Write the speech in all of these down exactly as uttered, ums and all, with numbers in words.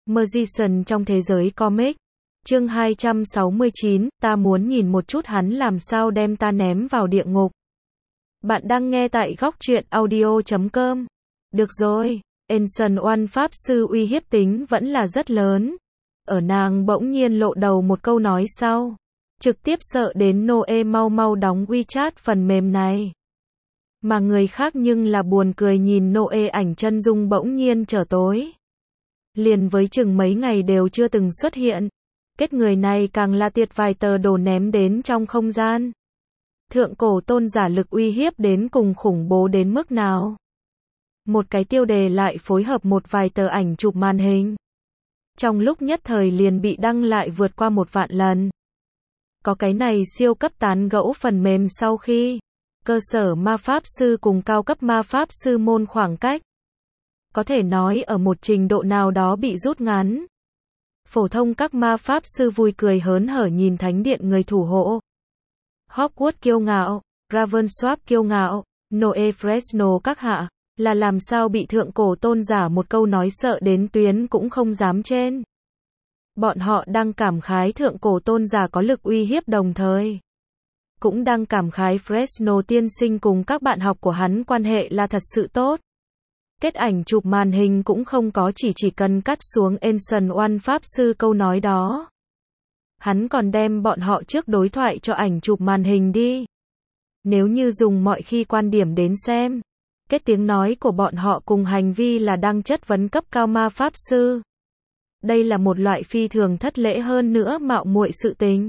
Magician trong thế giới comic. Chương hai trăm sáu mươi chín, ta muốn nhìn một chút hắn làm sao đem ta ném vào địa ngục. Bạn đang nghe tại góc truyện audio chấm com. Được rồi, Ancient One Pháp Sư uy hiếp tính vẫn là rất lớn. Ở nàng bỗng nhiên lộ đầu một câu nói sau. Trực tiếp sợ đến Noe mau mau đóng WeChat phần mềm này. Mà người khác nhưng là buồn cười nhìn Noe ảnh chân dung bỗng nhiên trở tối. Liền với chừng mấy ngày đều chưa từng xuất hiện. Kết người này càng là tiệt vài tờ đồ ném đến trong không gian. Thượng cổ tôn giả lực uy hiếp đến cùng khủng bố đến mức nào. Một cái tiêu đề lại phối hợp một vài tờ ảnh chụp màn hình. Trong lúc nhất thời liền bị đăng lại vượt qua một vạn lần. Có cái này siêu cấp tán gẫu phần mềm sau khi cơ sở ma pháp sư cùng cao cấp ma pháp sư môn khoảng cách. Có thể nói ở một trình độ nào đó bị rút ngắn. Phổ thông các ma pháp sư vui cười hớn hở nhìn thánh điện người thủ hộ. Hogwarts kiêu ngạo, Ravensworth kiêu ngạo, Noe Fresno các hạ, là làm sao bị thượng cổ tôn giả một câu nói sợ đến tuyến cũng không dám trên. Bọn họ đang cảm khái thượng cổ tôn giả có lực uy hiếp đồng thời. Cũng đang cảm khái Fresno tiên sinh cùng các bạn học của hắn quan hệ là thật sự tốt. Kết ảnh chụp màn hình cũng không có chỉ chỉ cần cắt xuống Ancient One Pháp Sư câu nói đó. Hắn còn đem bọn họ trước đối thoại cho ảnh chụp màn hình đi. Nếu như dùng mọi khi quan điểm đến xem, kết tiếng nói của bọn họ cùng hành vi là đang chất vấn cấp cao ma Pháp Sư. Đây là một loại phi thường thất lễ hơn nữa mạo muội sự tình.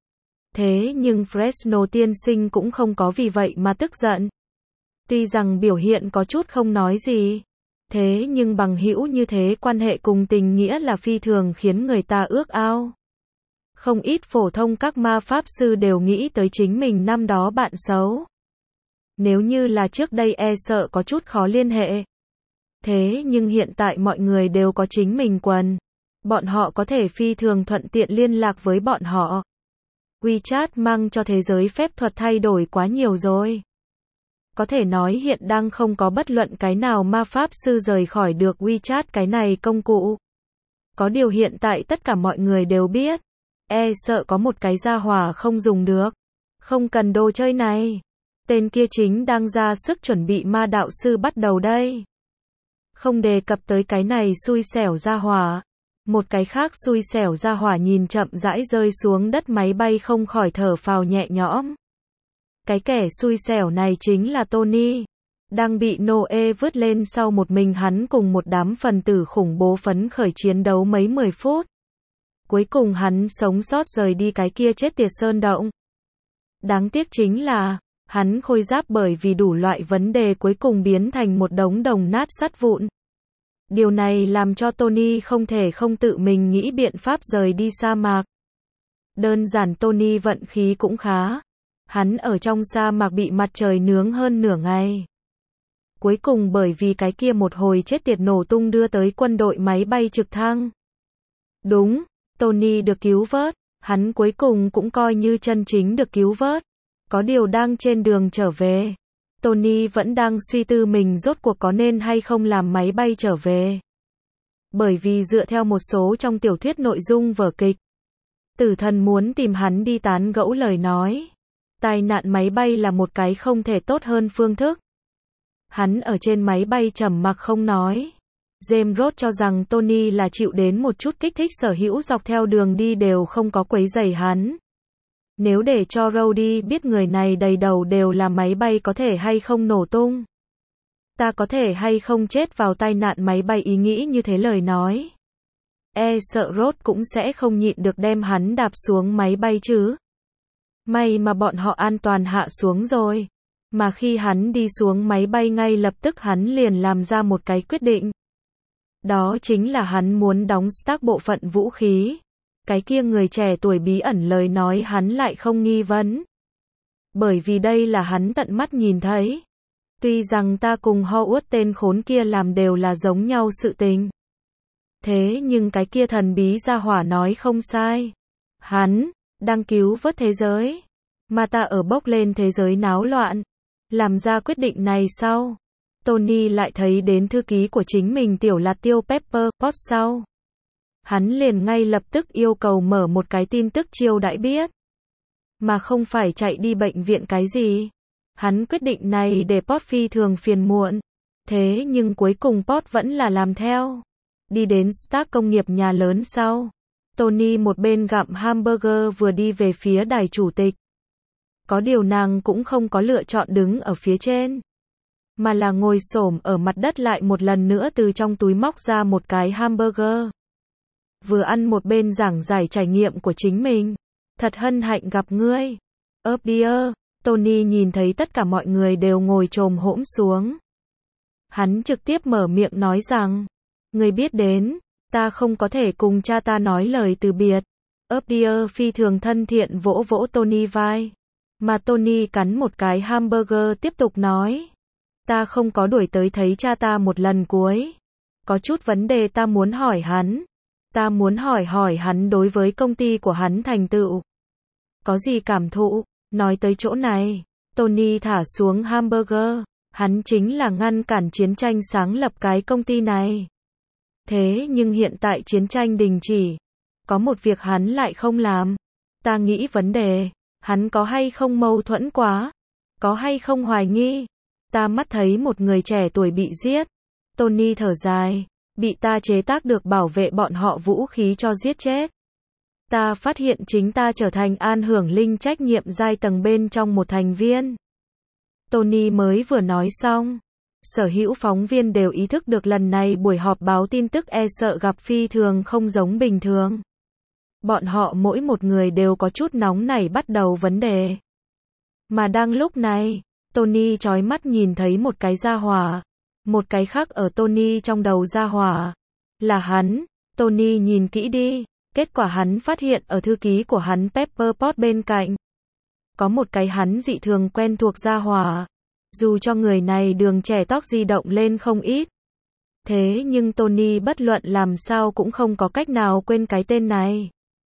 Thế nhưng Fresno tiên sinh cũng không có vì vậy mà tức giận. Tuy rằng biểu hiện có chút không nói gì, thế nhưng bằng hữu như thế quan hệ cùng tình nghĩa là phi thường khiến người ta ước ao. Không ít phổ thông các ma pháp sư đều nghĩ tới chính mình năm đó bạn xấu. Nếu như là trước đây e sợ có chút khó liên hệ. Thế nhưng hiện tại mọi người đều có chính mình quần. Bọn họ có thể phi thường thuận tiện liên lạc với bọn họ. WeChat mang cho thế giới phép thuật thay đổi quá nhiều rồi. Có thể nói hiện đang không có bất luận cái nào ma pháp sư rời khỏi được WeChat cái này công cụ. Có điều hiện tại tất cả mọi người đều biết. E sợ có một cái gia hỏa không dùng được. Không cần đồ chơi này. Tên kia chính đang ra sức chuẩn bị ma đạo sư bắt đầu đây. Không đề cập tới cái này xui xẻo gia hỏa. Một cái khác xui xẻo gia hỏa nhìn chậm rãi rơi xuống đất máy bay không khỏi thở phào nhẹ nhõm. Cái kẻ xui xẻo này chính là Tony. Đang bị Noe vứt lên sau một mình hắn cùng một đám phần tử khủng bố phấn khởi chiến đấu mấy mười phút. Cuối cùng hắn sống sót rời đi cái kia chết tiệt sơn động. Đáng tiếc chính là, hắn khôi giáp bởi vì đủ loại vấn đề cuối cùng biến thành một đống đồng nát sắt vụn. Điều này làm cho Tony không thể không tự mình nghĩ biện pháp rời đi sa mạc. Đơn giản Tony vận khí cũng khá. Hắn ở trong sa mạc bị mặt trời nướng hơn nửa ngày. Cuối cùng bởi vì cái kia một hồi chết tiệt nổ tung đưa tới quân đội máy bay trực thăng. Đúng, Tony được cứu vớt, hắn cuối cùng cũng coi như chân chính được cứu vớt. Có điều đang trên đường trở về. Tony vẫn đang suy tư mình rốt cuộc có nên hay không làm máy bay trở về. Bởi vì dựa theo một số trong tiểu thuyết nội dung vở kịch, tử thần muốn tìm hắn đi tán gẫu lời nói. Tai nạn máy bay là một cái không thể tốt hơn phương thức. Hắn ở trên máy bay trầm mặc không nói. James Roth cho rằng Tony là chịu đến một chút kích thích sở hữu dọc theo đường đi đều không có quấy rầy hắn. Nếu để cho Rowdy biết người này đầy đầu đều là máy bay có thể hay không nổ tung. Ta có thể hay không chết vào tai nạn máy bay ý nghĩ như thế lời nói. E sợ Roth cũng sẽ không nhịn được đem hắn đạp xuống máy bay chứ. May mà bọn họ an toàn hạ xuống rồi. Mà khi hắn đi xuống máy bay ngay lập tức hắn liền làm ra một cái quyết định. Đó chính là hắn muốn đóng stack bộ phận vũ khí. Cái kia người trẻ tuổi bí ẩn lời nói hắn lại không nghi vấn. Bởi vì đây là hắn tận mắt nhìn thấy. Tuy rằng ta cùng Howard tên khốn kia làm đều là giống nhau sự tình. Thế nhưng cái kia thần bí gia hỏa nói không sai. Hắn đang cứu vớt thế giới. Mà ta ở bốc lên thế giới náo loạn. Làm ra quyết định này sau. Tony lại thấy đến thư ký của chính mình tiểu lạt tiêu Pepper Potts sau. hắn liền ngay lập tức yêu cầu mở một cái tin tức chiêu đãi biết. Mà không phải chạy đi bệnh viện cái gì. Hắn quyết định này để Pod phi thường phiền muộn. Thế nhưng cuối cùng Pod vẫn là làm theo. Đi đến Stark công nghiệp nhà lớn sau. Tony một bên gặm hamburger vừa đi về phía đài chủ tịch. Có điều nàng cũng không có lựa chọn đứng ở phía trên. Mà là ngồi xổm ở mặt đất lại một lần nữa từ trong túi móc ra một cái hamburger. Vừa ăn một bên giảng giải trải nghiệm của chính mình. Thật hân hạnh gặp ngươi. Ấp dear. Tony nhìn thấy tất cả mọi người đều ngồi chồm hổm xuống. Hắn trực tiếp mở miệng nói rằng, ngươi biết đến, ta không có thể cùng cha ta nói lời từ biệt. Ấp dear phi thường thân thiện vỗ vỗ Tony vai. Mà Tony cắn một cái hamburger tiếp tục nói. Ta không có đuổi tới thấy cha ta một lần cuối. Có chút vấn đề ta muốn hỏi hắn. Ta muốn hỏi hỏi hắn đối với công ty của hắn thành tựu. Có gì cảm thụ? Nói tới chỗ này, Tony thả xuống hamburger. Hắn chính là ngăn cản chiến tranh sáng lập cái công ty này. Thế nhưng hiện tại chiến tranh đình chỉ. Có một việc hắn lại không làm. Ta nghĩ vấn đề, hắn có hay không mâu thuẫn quá? Có hay không hoài nghi? Ta mắt thấy một người trẻ tuổi bị giết. Tony thở dài. Bị ta chế tác được bảo vệ bọn họ vũ khí cho giết chết. Ta phát hiện chính ta trở thành an hưởng linh trách nhiệm giai tầng bên trong một thành viên. Tony mới vừa nói xong. Sở hữu phóng viên đều ý thức được lần này buổi họp báo tin tức e sợ gặp phi thường không giống bình thường. Bọn họ mỗi một người đều có chút nóng nảy bắt đầu vấn đề. Mà đang lúc này, Tony chói mắt nhìn thấy một cái gia hỏa. Một cái khác ở Tony trong đầu gia hỏa. Là hắn. Tony nhìn kỹ đi. Kết quả hắn phát hiện ở thư ký của hắn Pepper Potts bên cạnh. Có một cái hắn dị thường quen thuộc gia hỏa. Dù cho người này đường trẻ tóc di động lên không ít. Thế nhưng Tony bất luận làm sao cũng không có cách nào quên cái tên này.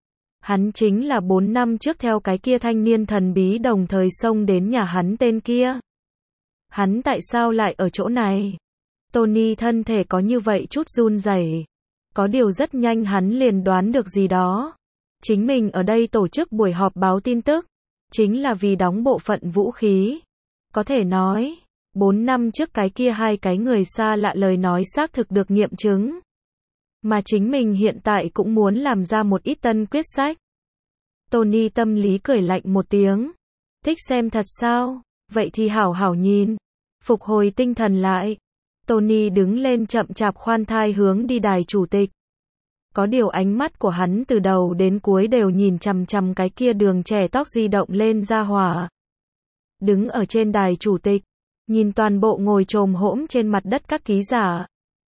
Hắn chính là bốn năm trước theo cái kia thanh niên thần bí đồng thời xông đến nhà hắn tên kia. Hắn tại sao lại ở chỗ này? Tony thân thể có như vậy chút run rẩy. Có điều rất nhanh hắn liền đoán được gì đó. Chính mình ở đây tổ chức buổi họp báo tin tức. Chính là vì đóng bộ phận vũ khí. Có thể nói, bốn năm trước cái kia hai cái người xa lạ lời nói xác thực được nghiệm chứng. Mà chính mình hiện tại cũng muốn làm ra một ít tân quyết sách. Tony tâm lý cười lạnh một tiếng. Thích xem thật sao? Vậy thì hảo hảo nhìn. Phục hồi tinh thần lại. Tony đứng lên chậm chạp khoan thai hướng đi đài chủ tịch. Có điều ánh mắt của hắn từ đầu đến cuối đều nhìn chằm chằm cái kia đường trẻ tóc di động lên ra hỏa. Đứng ở trên đài chủ tịch, nhìn toàn bộ ngồi chồm hổm trên mặt đất các ký giả.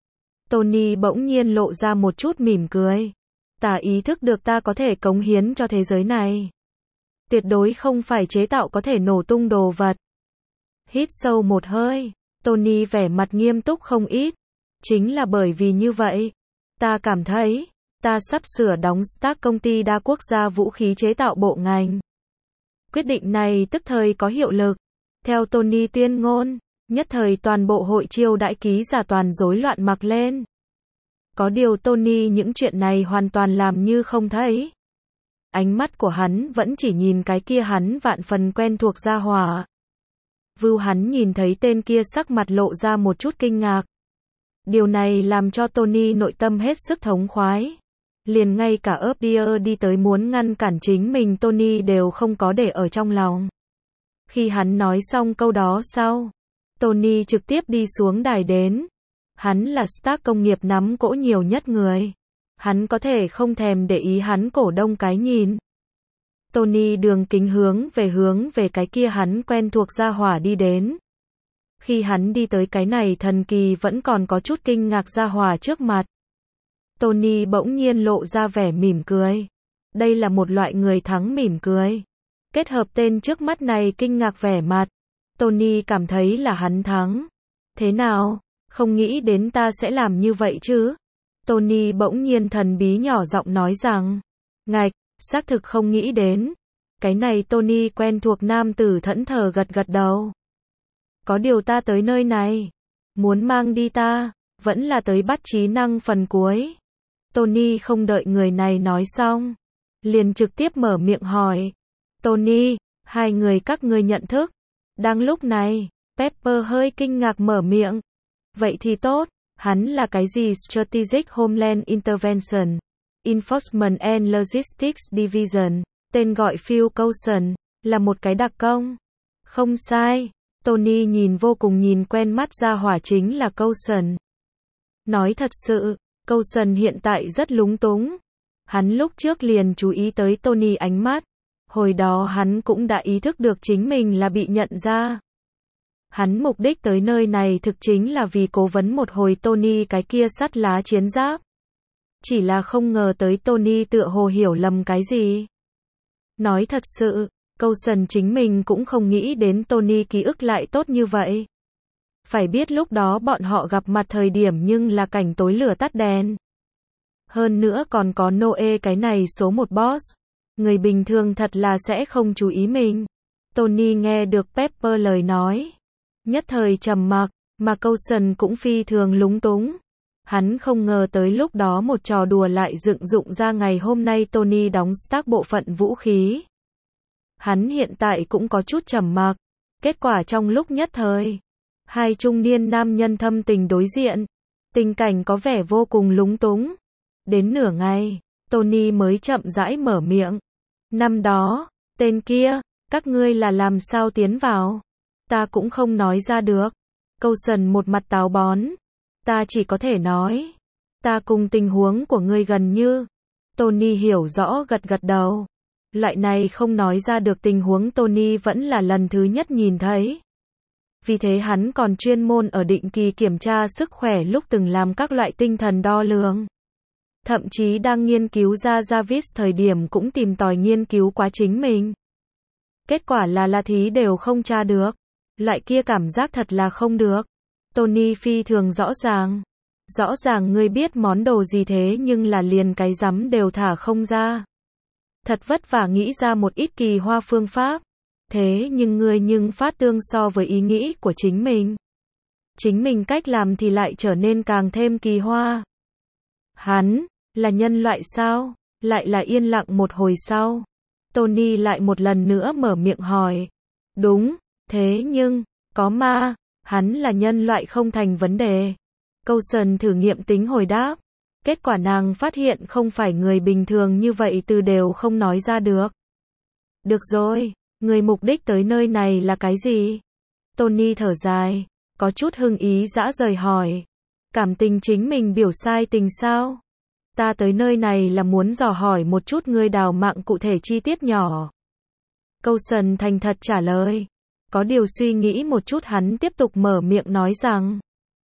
Tony bỗng nhiên lộ ra một chút mỉm cười. Ta ý thức được ta có thể cống hiến cho thế giới này. Tuyệt đối không phải chế tạo có thể nổ tung đồ vật. Hít sâu một hơi, Tony vẻ mặt nghiêm túc không ít. Chính là bởi vì như vậy, ta cảm thấy, ta sắp sửa đóng Stark công ty đa quốc gia vũ khí chế tạo bộ ngành. Quyết định này tức thời có hiệu lực. Theo Tony tuyên ngôn, nhất thời toàn bộ hội chiêu đãi ký giả toàn rối loạn mặc lên. Có điều Tony những chuyện này hoàn toàn làm như không thấy. Ánh mắt của hắn vẫn chỉ nhìn cái kia hắn vạn phần quen thuộc gia hỏa. Vưu hắn nhìn thấy tên kia sắc mặt lộ ra một chút kinh ngạc. Điều này làm cho Tony nội tâm hết sức thống khoái. Liền ngay cả ấp dear đi tới muốn ngăn cản chính mình Tony đều không có để ở trong lòng. Khi hắn nói xong câu đó sau, Tony trực tiếp đi xuống đài đến. Hắn là Stark công nghiệp nắm cỗ nhiều nhất người. Hắn có thể không thèm để ý hắn cổ đông cái nhìn. Tony đường kính hướng về hướng về cái kia hắn quen thuộc gia hỏa đi đến. Khi hắn đi tới cái này thần kỳ vẫn còn có chút kinh ngạc gia hỏa trước mặt. Tony bỗng nhiên lộ ra vẻ mỉm cười. Đây là một loại người thắng mỉm cười. Kết hợp tên trước mắt này kinh ngạc vẻ mặt. Tony cảm thấy là hắn thắng. Thế nào? Không nghĩ đến ta sẽ làm như vậy chứ? Tony bỗng nhiên thần bí nhỏ giọng nói rằng. Ngạch, xác thực không nghĩ đến. Cái này Tony quen thuộc nam tử thẫn thờ gật gật đầu. Có điều ta tới nơi này. Muốn mang đi ta, vẫn là tới bắt trí năng phần cuối. Tony không đợi người này nói xong, liền trực tiếp mở miệng hỏi. Tony, hai người các ngươi nhận thức. Đang lúc này, Pepper hơi kinh ngạc mở miệng. Vậy thì tốt, hắn là cái gì Strategic Homeland Intervention, Enforcement and Logistics Division, tên gọi Phil Coulson, là một cái đặc công. Không sai, Tony nhìn vô cùng nhìn quen mắt ra hỏa chính là Coulson. Nói thật sự, Coulson hiện tại rất lúng túng. Hắn lúc trước liền chú ý tới Tony ánh mắt. Hồi đó hắn cũng đã ý thức được chính mình là bị nhận ra. Hắn mục đích tới nơi này thực chính là vì cố vấn một hồi Tony cái kia sắt lá chiến giáp. Chỉ là không ngờ tới Tony tựa hồ hiểu lầm cái gì. Nói thật sự, Coulson chính mình cũng không nghĩ đến Tony ký ức lại tốt như vậy. Phải biết lúc đó bọn họ gặp mặt thời điểm nhưng là cảnh tối lửa tắt đèn. Hơn nữa còn có Noe cái này số một boss. Người bình thường thật là sẽ không chú ý mình. Tony nghe được Pepper lời nói. Nhất thời trầm mặc, mà Coulson cũng phi thường lúng túng. Hắn không ngờ tới lúc đó một trò đùa lại dựng dụng ra ngày hôm nay Tony đóng Stark bộ phận vũ khí. Hắn hiện tại cũng có chút trầm mặc. Kết quả trong lúc nhất thời, hai trung niên nam nhân thâm tình đối diện. Tình cảnh có vẻ vô cùng lúng túng. Đến nửa ngày, Tony mới chậm rãi mở miệng. Năm đó, tên kia, các ngươi là làm sao tiến vào? Ta cũng không nói ra được. Coulson một mặt táo bón. Ta chỉ có thể nói. Ta cùng tình huống của ngươi gần như. Tony hiểu rõ gật gật đầu. Loại này không nói ra được tình huống Tony vẫn là lần thứ nhất nhìn thấy. Vì thế hắn còn chuyên môn ở định kỳ kiểm tra sức khỏe lúc từng làm các loại tinh thần đo lường. Thậm chí đang nghiên cứu ra Jarvis thời điểm cũng tìm tòi nghiên cứu quá chính mình. Kết quả là là thí đều không tra được. Loại kia cảm giác thật là không được. Tony phi thường rõ ràng. Rõ ràng ngươi biết món đồ gì thế nhưng là liền cái rắm đều thả không ra. Thật vất vả nghĩ ra một ít kỳ hoa phương pháp. Thế nhưng ngươi nhưng phát tương so với ý nghĩ của chính mình. Chính mình cách làm thì lại trở nên càng thêm kỳ hoa. Hắn, là nhân loại sao? Lại là yên lặng một hồi sau. Tony lại một lần nữa mở miệng hỏi. Đúng, thế nhưng, có ma, hắn là nhân loại không thành vấn đề. Coulson thử nghiệm tính hồi đáp. Kết quả nàng phát hiện không phải người bình thường như vậy từ đều không nói ra được. Được rồi, người mục đích tới nơi này là cái gì? Tony thở dài, có chút hưng ý dã rời hỏi. Cảm tình chính mình biểu sai tình sao? Ta tới nơi này là muốn dò hỏi một chút ngươi đào mạng cụ thể chi tiết nhỏ. Coulson thành thật trả lời. Có điều suy nghĩ một chút hắn tiếp tục mở miệng nói rằng.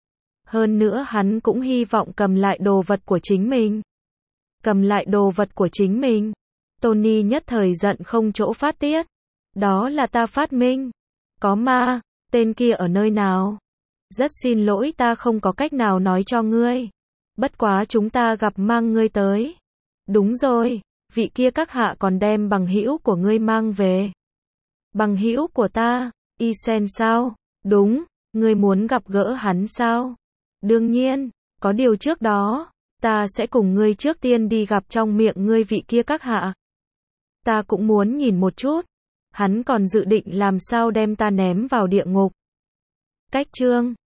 Hơn nữa hắn cũng hy vọng cầm lại đồ vật của chính mình. Cầm lại đồ vật của chính mình. Tony nhất thời giận không chỗ phát tiết. Đó là ta phát minh. Có ma, tên kia ở nơi nào? Rất xin lỗi ta không có cách nào nói cho ngươi. Bất quá chúng ta gặp mang ngươi tới. Đúng rồi, vị kia các hạ còn đem bằng hữu của ngươi mang về. Bằng hữu của ta, Isen sao? Đúng, ngươi muốn gặp gỡ hắn sao? Đương nhiên, có điều trước đó, ta sẽ cùng ngươi trước tiên đi gặp trong miệng ngươi vị kia các hạ. Ta cũng muốn nhìn một chút. Hắn còn dự định làm sao đem ta ném vào địa ngục. Cách chương